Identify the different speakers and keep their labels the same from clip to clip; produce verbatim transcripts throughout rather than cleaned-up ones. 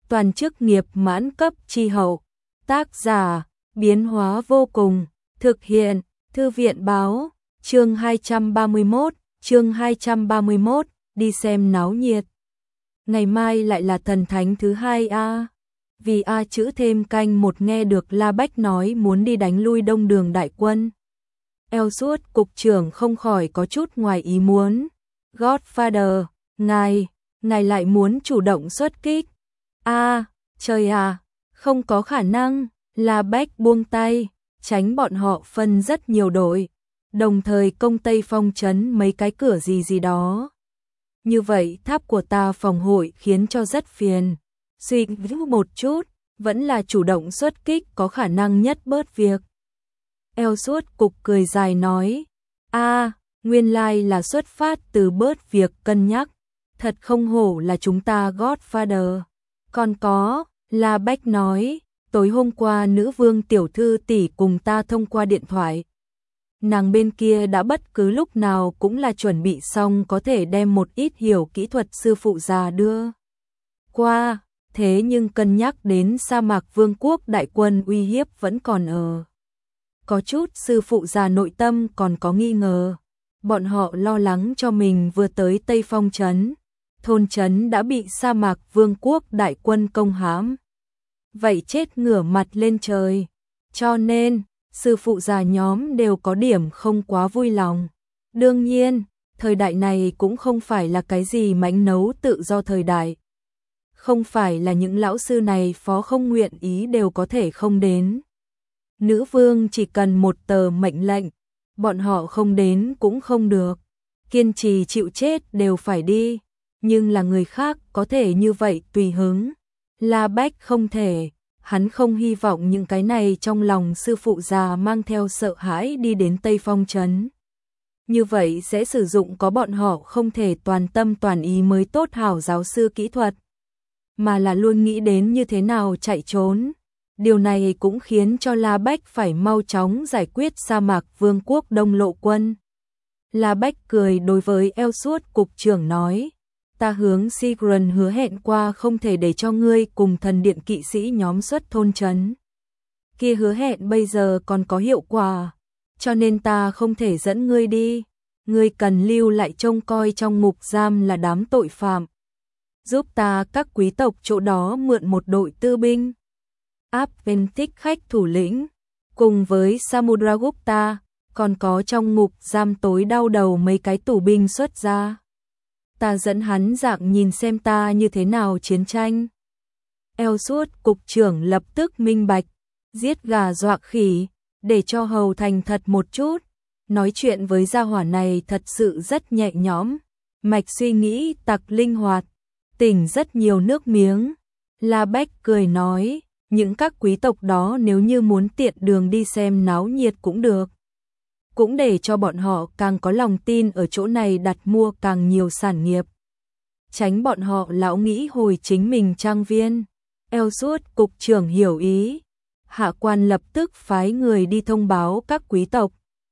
Speaker 1: toàn chức nghiệp mãn cấp chi hậu. Tác giả, biến hóa vô cùng, thực hiện, thư viện báo, chương hai trăm ba mươi mốt, chương hai trăm ba mươi mốt, đi xem náo nhiệt. Ngày mai lại là thần thánh thứ hai a. Vì a chữ thêm canh một nghe được La Bách nói muốn đi đánh lui Đông Đường đại quân. Eo suốt cục trưởng không khỏi có chút ngoài ý muốn. Godfather, ngài, ngài lại muốn chủ động xuất kích. A, trời à, không có khả năng. La Bách buông tay, tránh bọn họ phân rất nhiều đội, đồng thời công Tây Phong trấn mấy cái cửa gì gì đó. Như vậy tháp của ta phòng hội khiến cho rất phiền. Suy nghĩ một chút, vẫn là chủ động xuất kích có khả năng nhất bớt việc. Eo suốt cục cười dài nói, a, nguyên lai là xuất phát từ bớt việc cân nhắc, thật không hổ là chúng ta Godfather. Còn có, La Bách nói, tối hôm qua nữ vương tiểu thư tỷ cùng ta thông qua điện thoại. Nàng bên kia đã bất cứ lúc nào cũng là chuẩn bị xong có thể đem một ít hiểu kỹ thuật sư phụ già đưa qua, thế nhưng cân nhắc đến sa mạc vương quốc đại quân uy hiếp vẫn còn ở. Có chút sư phụ già nội tâm còn có nghi ngờ, bọn họ lo lắng cho mình vừa tới Tây Phong trấn, thôn trấn đã bị sa mạc vương quốc đại quân công hãm. Vậy chết ngửa mặt lên trời, cho nên sư phụ già nhóm đều có điểm không quá vui lòng. Đương nhiên, thời đại này cũng không phải là cái gì mánh nấu tự do thời đại. Không phải là những lão sư này phó không nguyện ý đều có thể không đến. Nữ vương chỉ cần một tờ mệnh lệnh, bọn họ không đến cũng không được. Kiên trì chịu chết đều phải đi, nhưng là người khác có thể như vậy tùy hứng. La Bách không thể. Hắn không hy vọng những cái này trong lòng sư phụ già mang theo sợ hãi đi đến Tây Phong trấn. Như vậy sẽ sử dụng có bọn họ không thể toàn tâm toàn ý mới tốt hảo giáo sư kỹ thuật, mà là luôn nghĩ đến như thế nào chạy trốn. Điều này cũng khiến cho La Bách phải mau chóng giải quyết sa mạc vương quốc đông lộ quân. La Bách cười đối với eo suốt cục trưởng nói, ta hướng Sigrun hứa hẹn qua không thể để cho ngươi cùng thần điện kỵ sĩ nhóm xuất thôn trấn. Kia hứa hẹn bây giờ còn có hiệu quả, cho nên ta không thể dẫn ngươi đi. Ngươi cần lưu lại trông coi trong ngục giam là đám tội phạm. Giúp ta các quý tộc chỗ đó mượn một đội tư binh. Adventic khách thủ lĩnh, cùng với Samudragupta, còn có trong ngục giam tối đau đầu mấy cái tù binh xuất ra. Ta dẫn hắn dạng nhìn xem ta như thế nào chiến tranh. Eo suốt cục trưởng lập tức minh bạch, giết gà dọa khỉ, để cho hầu thành thật một chút. Nói chuyện với gia hỏa này thật sự rất nhẹ nhõm, mạch suy nghĩ tặc linh hoạt, tỉnh rất nhiều nước miếng. La Bách cười nói, những các quý tộc đó nếu như muốn tiện đường đi xem náo nhiệt cũng được. Cũng để cho bọn họ càng có lòng tin ở chỗ này đặt mua càng nhiều sản nghiệp. Tránh bọn họ lão nghĩ hồi chính mình trang viên. Eo suốt cục trưởng hiểu ý. Hạ quan lập tức phái người đi thông báo các quý tộc.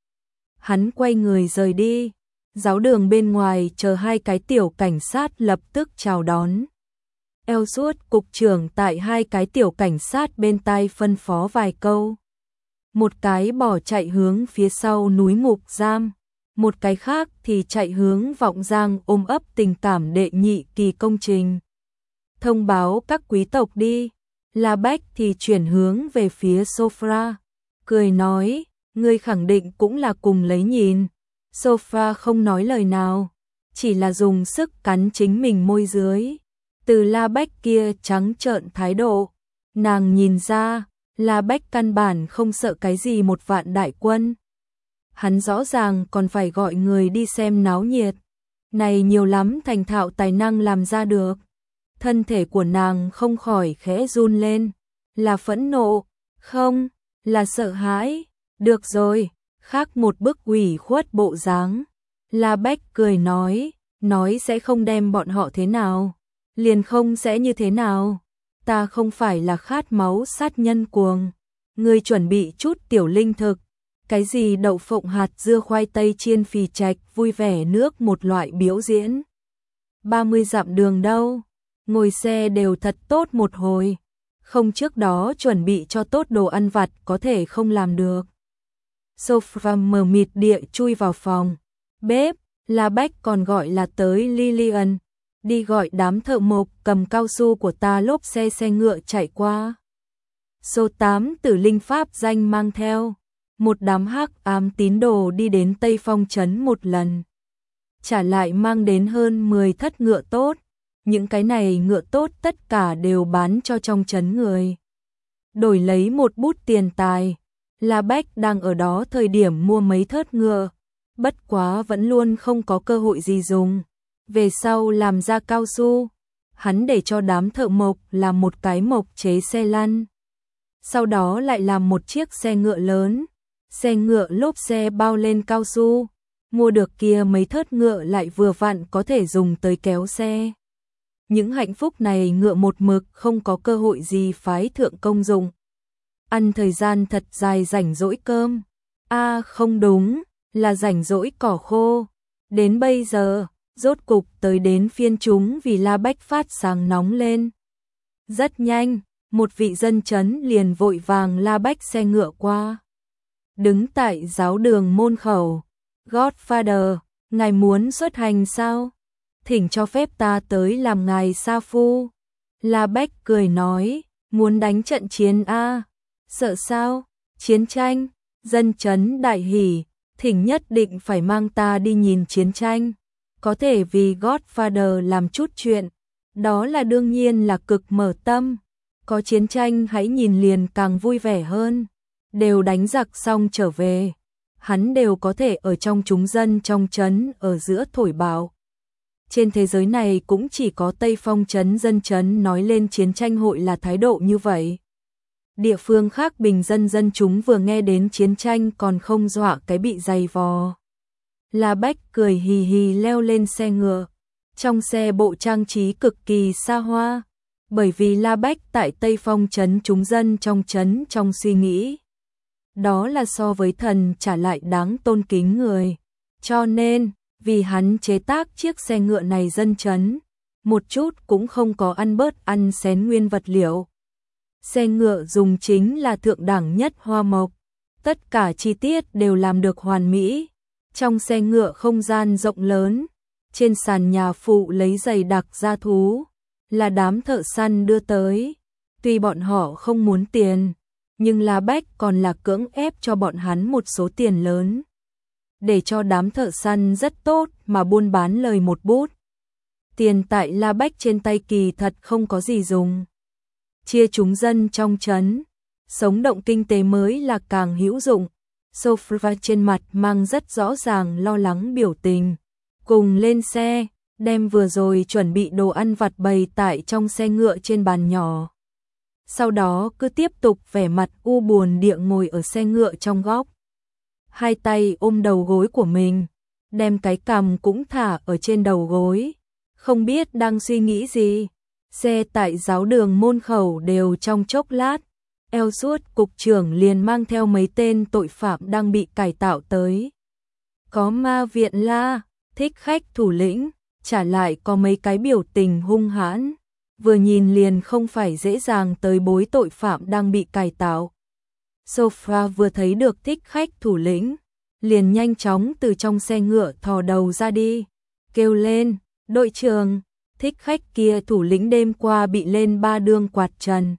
Speaker 1: Hắn quay người rời đi. Giáo đường bên ngoài chờ hai cái tiểu cảnh sát lập tức chào đón. Eo suốt cục trưởng tại hai cái tiểu cảnh sát bên tai phân phó vài câu. Một cái bỏ chạy hướng phía sau núi ngục giam, một cái khác thì chạy hướng Vọng Giang ôm ấp tình cảm đệ nhị kỳ công trình. Thông báo các quý tộc đi. La Bách thì chuyển hướng về phía Sophia, cười nói, ngươi khẳng định cũng là cùng lấy nhìn. Sophia không nói lời nào, chỉ là dùng sức cắn chính mình môi dưới. Từ La Bách kia trắng trợn thái độ, nàng nhìn ra, La Bách căn bản không sợ cái gì một vạn đại quân. Hắn rõ ràng còn phải gọi người đi xem náo nhiệt. Này nhiều lắm thành thạo tài năng làm ra được. Thân thể của nàng không khỏi khẽ run lên. Là phẫn nộ, không, là sợ hãi. Được rồi, khác một bức ủy khuất bộ dáng. La Bách cười nói, nói sẽ không đem bọn họ thế nào, liền không sẽ như thế nào. Ta không phải là khát máu sát nhân cuồng. Ngươi chuẩn bị chút tiểu linh thực, cái gì đậu phộng hạt dưa khoai tây chiên phì trạch vui vẻ nước một loại biểu diễn. ba mươi dặm đường đâu, ngồi xe đều thật tốt một hồi, không trước đó chuẩn bị cho tốt đồ ăn vặt có thể không làm được. Sophia mờ mịt địa chui vào phòng bếp, La Bách còn gọi là tới Lillian, đi gọi đám thợ mộc cầm cao su của ta lốp xe xe ngựa chạy qua. Số tám tử linh pháp danh mang theo, một đám hắc ám tín đồ đi đến Tây Phong trấn một lần. Trả lại mang đến hơn mười thất ngựa tốt, những cái này ngựa tốt tất cả đều bán cho trong trấn người. Đổi lấy một bút tiền tài, La Bách đang ở đó thời điểm mua mấy thớt ngựa, bất quá vẫn luôn không có cơ hội gì dùng. Về sau làm ra cao su, hắn để cho đám thợ mộc làm một cái mộc chế xe lăn. Sau đó lại làm một chiếc xe ngựa lớn, xe ngựa lốp xe bao lên cao su, mua được kia mấy thớt ngựa lại vừa vặn có thể dùng tới kéo xe. Những hạnh phúc này ngựa một mực không có cơ hội gì phái thượng công dụng. Ăn thời gian thật dài rảnh rỗi cơm. A à, không đúng, là rảnh rỗi cỏ khô. Đến bây giờ, rốt cục tới đến phiên chúng vì La Bách phát sáng nóng lên. Rất nhanh, một vị dân chấn liền vội vàng La Bách xe ngựa qua. Đứng tại giáo đường môn khẩu, Godfather, ngài muốn xuất hành sao? Thỉnh cho phép ta tới làm ngài sa phu. La Bách cười nói, muốn đánh trận chiến a? À? Sợ sao? Chiến tranh? Dân chấn đại hỉ, thỉnh nhất định phải mang ta đi nhìn chiến tranh. Có thể vì Godfather làm chút chuyện, đó là đương nhiên là cực mở tâm. Có chiến tranh hãy nhìn liền càng vui vẻ hơn. Đều đánh giặc xong trở về, hắn đều có thể ở trong chúng dân trong trấn ở giữa thổi bạo. Trên thế giới này cũng chỉ có Tây Phong trấn dân trấn nói lên chiến tranh hội là thái độ như vậy. Địa phương khác bình dân dân chúng vừa nghe đến chiến tranh còn không dọa cái bị dày vò. La Bách cười hì hì leo lên xe ngựa. Trong xe bộ trang trí cực kỳ xa hoa, bởi vì La Bách tại Tây Phong trấn chúng dân trong trấn trong suy nghĩ. Đó là so với thần trả lại đáng tôn kính người. Cho nên, vì hắn chế tác chiếc xe ngựa này dân trấn, một chút cũng không có ăn bớt ăn xén nguyên vật liệu. Xe ngựa dùng chính là thượng đẳng nhất hoa mộc, tất cả chi tiết đều làm được hoàn mỹ. Trong xe ngựa không gian rộng lớn, trên sàn nhà phụ lấy giày đặc da thú, là đám thợ săn đưa tới. Tuy bọn họ không muốn tiền, nhưng La Bách còn là cưỡng ép cho bọn hắn một số tiền lớn, để cho đám thợ săn rất tốt mà buôn bán lời một bút. Tiền tại La Bách trên tay kỳ thật không có gì dùng. Chia chúng dân trong trấn, sống động kinh tế mới là càng hữu dụng. Sophia trên mặt mang rất rõ ràng lo lắng biểu tình. Cùng lên xe, đem vừa rồi chuẩn bị đồ ăn vặt bày tại trong xe ngựa trên bàn nhỏ. Sau đó cứ tiếp tục vẻ mặt u buồn địa ngồi ở xe ngựa trong góc. Hai tay ôm đầu gối của mình, đem cái cằm cũng thả ở trên đầu gối. Không biết đang suy nghĩ gì. Xe tại giáo đường môn khẩu đều trong chốc lát. Eo suốt cục trưởng liền mang theo mấy tên tội phạm đang bị cải tạo tới. Có ma viện La, thích khách thủ lĩnh, trả lại có mấy cái biểu tình hung hãn. Vừa nhìn liền không phải dễ dàng tới bối tội phạm đang bị cải tạo. Sophia vừa thấy được thích khách thủ lĩnh, liền nhanh chóng từ trong xe ngựa thò đầu ra đi, kêu lên, đội trưởng, thích khách kia thủ lĩnh đêm qua bị lên ba đương quạt trần.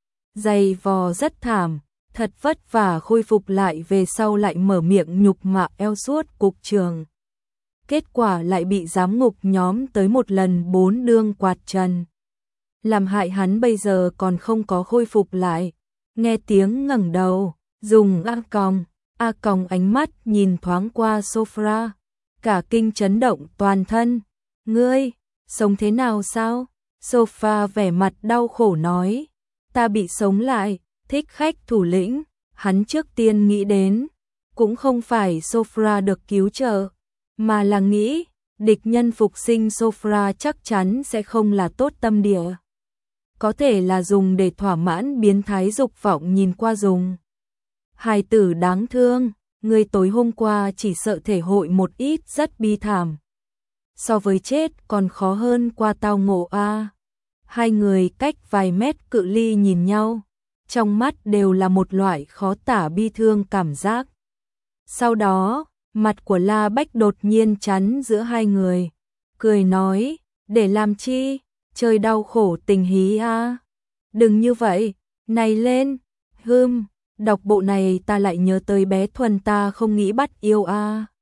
Speaker 1: Dày vò rất thảm, thật vất vả khôi phục lại về sau lại mở miệng nhục mạ eo suốt cục trưởng. Kết quả lại bị giám ngục nhóm tới một lần bốn đương quạt trần. Làm hại hắn bây giờ còn không có khôi phục lại. Nghe tiếng ngẩng đầu, dùng A Còng, A Còng ánh mắt nhìn thoáng qua Sophia, cả kinh chấn động toàn thân. Ngươi, sống thế nào sao? Sophia vẻ mặt đau khổ nói, ta bị sống lại, thích khách thủ lĩnh, hắn trước tiên nghĩ đến, cũng không phải Sophia được cứu trợ, mà là nghĩ, địch nhân phục sinh Sophia chắc chắn sẽ không là tốt tâm địa. Có thể là dùng để thỏa mãn biến thái dục vọng nhìn qua dùng. Hài tử đáng thương, người tối hôm qua chỉ sợ thể hội một ít rất bi thảm. So với chết còn khó hơn qua tao ngộ a. Hai người cách vài mét cự ly nhìn nhau, trong mắt đều là một loại khó tả bi thương cảm giác. Sau đó, mặt của La Bách đột nhiên chắn giữa hai người, cười nói, để làm chi, chơi đau khổ tình hí a. Đừng như vậy, này lên, hưm, đọc bộ này ta lại nhớ tới bé Thuần ta không nghĩ bắt yêu a.